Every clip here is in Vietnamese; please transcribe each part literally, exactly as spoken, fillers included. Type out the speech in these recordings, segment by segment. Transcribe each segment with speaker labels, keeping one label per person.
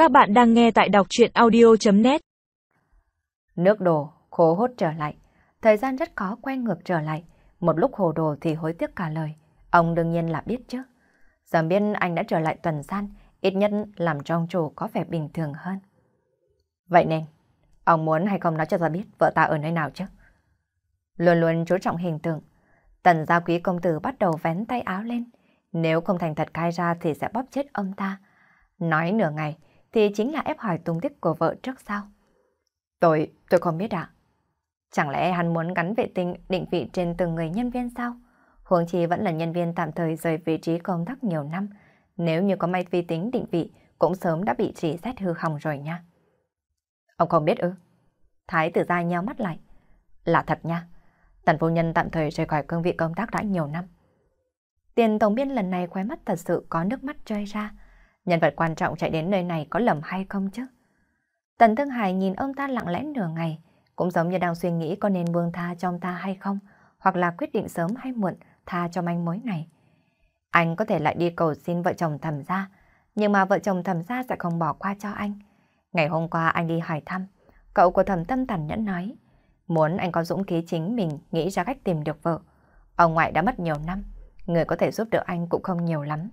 Speaker 1: Các bạn đang nghe tại đọc truyện audio chấm net.
Speaker 2: Nước đổ, khô hốt trở lại. Thời gian rất khó quay ngược trở lại. Một lúc hồ đồ thì hối tiếc cả lời. Ông đương nhiên là biết chứ. Giờ biết anh đã trở lại tuần san, ít nhất làm cho ông chủ có vẻ bình thường hơn. Vậy nên, ông muốn hay không nói cho ta biết vợ ta ở nơi nào chứ? Luôn luôn chú trọng hình tượng. Tần gia quý công tử bắt đầu vén tay áo lên. Nếu không thành thật khai ra thì sẽ bóp chết ông ta. Nói nửa ngày thì chính là ép hỏi tung tích của vợ trước sau. Tôi, tôi không biết ạ. Chẳng lẽ hắn muốn gắn vệ tinh định vị trên từng người nhân viên sao? Huống chi vẫn là nhân viên tạm thời rời vị trí công tác nhiều năm. Nếu như có máy vi tính định vị cũng sớm đã bị rỉ sét hư hỏng rồi nha. Ông không biết ư? Thái tử gia nheo mắt lại. Là thật nha. Tần phu nhân tạm thời rời khỏi cương vị công tác đã nhiều năm. Tiền tổng biên lần này khóe mắt thật sự có nước mắt rơi ra. Nhân vật quan trọng chạy đến nơi này có lầm hay không chứ? Tần Thương Hải nhìn ông ta lặng lẽ nửa ngày, cũng giống như đang suy nghĩ có nên buông tha cho ông ta hay không, hoặc là quyết định sớm hay muộn tha cho manh mối này. Anh có thể lại đi cầu xin vợ chồng Thẩm gia, nhưng mà vợ chồng Thẩm gia sẽ không bỏ qua cho anh. Ngày hôm qua anh đi hỏi thăm, cậu của Thẩm Tâm tàn nhẫn nói, muốn anh có dũng khí chính mình nghĩ ra cách tìm được vợ. Ông ngoại đã mất nhiều năm, người có thể giúp đỡ anh cũng không nhiều lắm.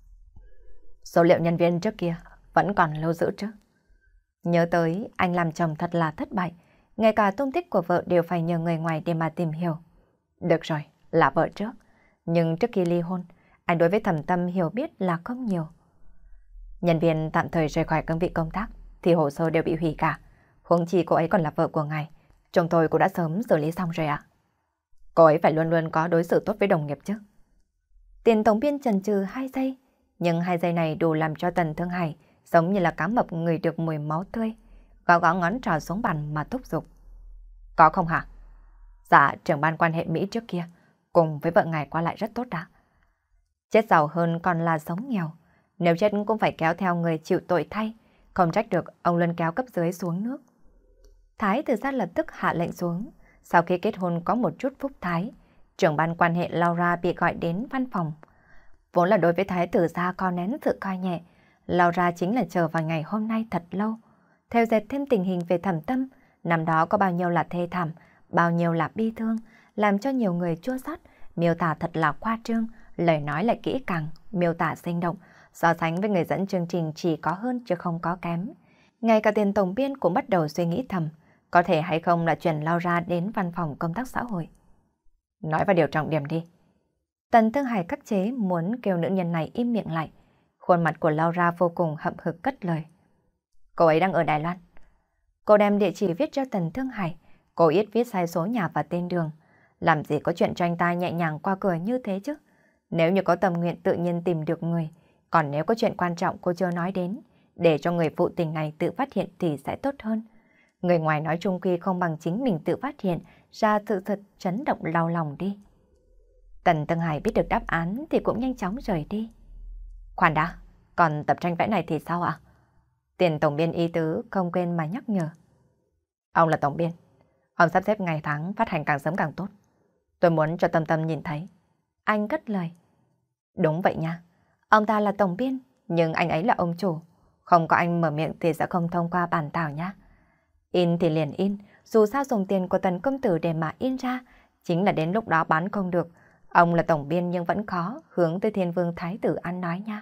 Speaker 2: Số liệu nhân viên trước kia vẫn còn lưu giữ chứ. Nhớ tới anh làm chồng thật là thất bại, ngay cả tung tích của vợ đều phải nhờ người ngoài để mà tìm hiểu. Được rồi, là vợ trước, nhưng trước khi ly hôn, anh đối với Thẩm Tâm hiểu biết là không nhiều. Nhân viên tạm thời rời khỏi cương vị công tác thì hồ sơ đều bị hủy cả, huống chi cô ấy còn là vợ của ngài. Chúng tôi cũng đã sớm xử lý xong rồi ạ. Cô ấy phải luôn luôn có đối xử tốt với đồng nghiệp chứ. Tiền tổng biên chần chừ hai giây, nhưng hai giây này đủ làm cho Tần Thương Hải giống như là cá mập ngửi được mùi máu tươi, gõ gõ ngón trỏ xuống bàn mà thúc giục. Có không hả? Dạ, trưởng ban quan hệ Mỹ trước kia cùng với vợ ngài qua lại rất tốt đã. Chết giàu hơn còn là sống nghèo, nếu chết cũng phải kéo theo người chịu tội thay, không trách được ông luôn kéo cấp dưới xuống nước. Thái tử gia lập tức hạ lệnh xuống. Sau khi kết hôn có một chút phúc thái, trưởng ban quan hệ Laura bị gọi đến văn phòng. Vốn là đối với thái tử gia có nén sự coi nhẹ, Laura chính là chờ vào ngày hôm nay thật lâu. Theo dệt thêm tình hình về Thẩm Tâm, năm đó có bao nhiêu là thê thảm, bao nhiêu là bi thương, làm cho nhiều người chua xót, miêu tả thật là khoa trương, lời nói lại kỹ càng, miêu tả sinh động, so sánh với người dẫn chương trình chỉ có hơn chứ không có kém. Ngay cả tiền tổng biên cũng bắt đầu suy nghĩ thầm, có thể hay không là chuyển Laura đến văn phòng công tác xã hội. Nói vào điều trọng điểm đi. Tần Thương Hải khắc chế muốn kêu nữ nhân này im miệng lại. Khuôn mặt của Laura vô cùng hậm hực cất lời. Cô ấy đang ở Đài Loan. Cô đem địa chỉ viết cho Tần Thương Hải. Cô ít viết sai số nhà và tên đường. Làm gì có chuyện cho anh ta nhẹ nhàng qua cửa như thế chứ. Nếu như có tâm nguyện tự nhiên tìm được người. Còn nếu có chuyện quan trọng cô chưa nói đến, để cho người phụ tình này tự phát hiện thì sẽ tốt hơn. Người ngoài nói chung quy không bằng chính mình tự phát hiện ra sự thật chấn động đau lòng đi. Tần Thương Hải biết được đáp án thì cũng nhanh chóng rời đi. Khoan đã, còn tập tranh vẽ này thì sao ạ? Tiền tổng biên ý tứ không quên mà nhắc nhở. Ông là tổng biên, ông sắp xếp ngày tháng phát hành càng sớm càng tốt. Tôi muốn cho Tâm Tâm nhìn thấy. Anh cất lời. Đúng vậy nha, ông ta là tổng biên, nhưng anh ấy là ông chủ. Không có anh mở miệng thì sẽ không thông qua bản thảo nhá. In thì liền in, dù sao dùng tiền của Tần công tử để mà in ra, chính là đến lúc đó bán không được. Ông là tổng biên nhưng vẫn khó hướng tới Thiên Vương Thái tử ăn nói nha.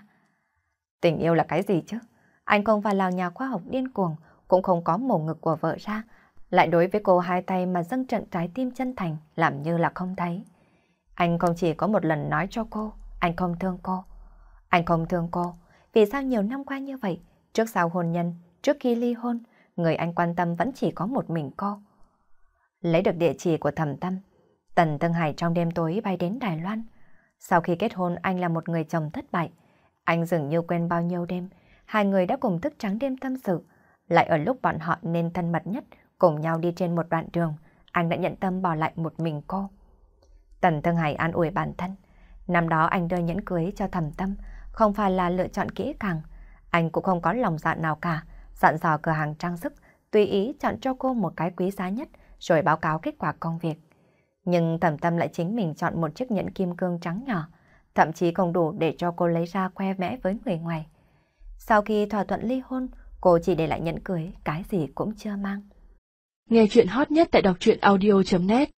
Speaker 2: Tình yêu là cái gì chứ? Anh không phải là nhà khoa học điên cuồng, cũng không có mổ ngực của vợ ra, lại đối với cô hai tay mà dâng trận trái tim chân thành, làm như là không thấy. Anh không chỉ có một lần nói cho cô, anh không thương cô. Anh không thương cô, vì sao nhiều năm qua như vậy, trước sau hôn nhân, trước khi ly hôn, người anh quan tâm vẫn chỉ có một mình cô. Lấy được địa chỉ của Thẩm Tâm, Tần Thương Hải trong đêm tối bay đến Đài Loan. Sau khi kết hôn anh là một người chồng thất bại. Anh dường như quên bao nhiêu đêm, hai người đã cùng thức trắng đêm tâm sự. Lại ở lúc bọn họ nên thân mật nhất, cùng nhau đi trên một đoạn đường, anh đã nhận tâm bỏ lại một mình cô. Tần Thương Hải an ủi bản thân. Năm đó anh đưa nhẫn cưới cho Thẩm Tâm, không phải là lựa chọn kỹ càng. Anh cũng không có lòng dạ nào cả, dặn dò cửa hàng trang sức, tùy ý chọn cho cô một cái quý giá nhất, rồi báo cáo kết quả công việc. Nhưng Thẩm Tâm lại chính mình chọn một chiếc nhẫn kim cương trắng nhỏ, thậm chí không đủ để cho cô lấy ra khoe mẽ với người ngoài. Sau khi thỏa thuận ly hôn, Cô chỉ để lại nhẫn cưới, cái gì cũng chưa mang.
Speaker 1: Nghe chuyện hot nhất tại đọc truyện audio chấm net.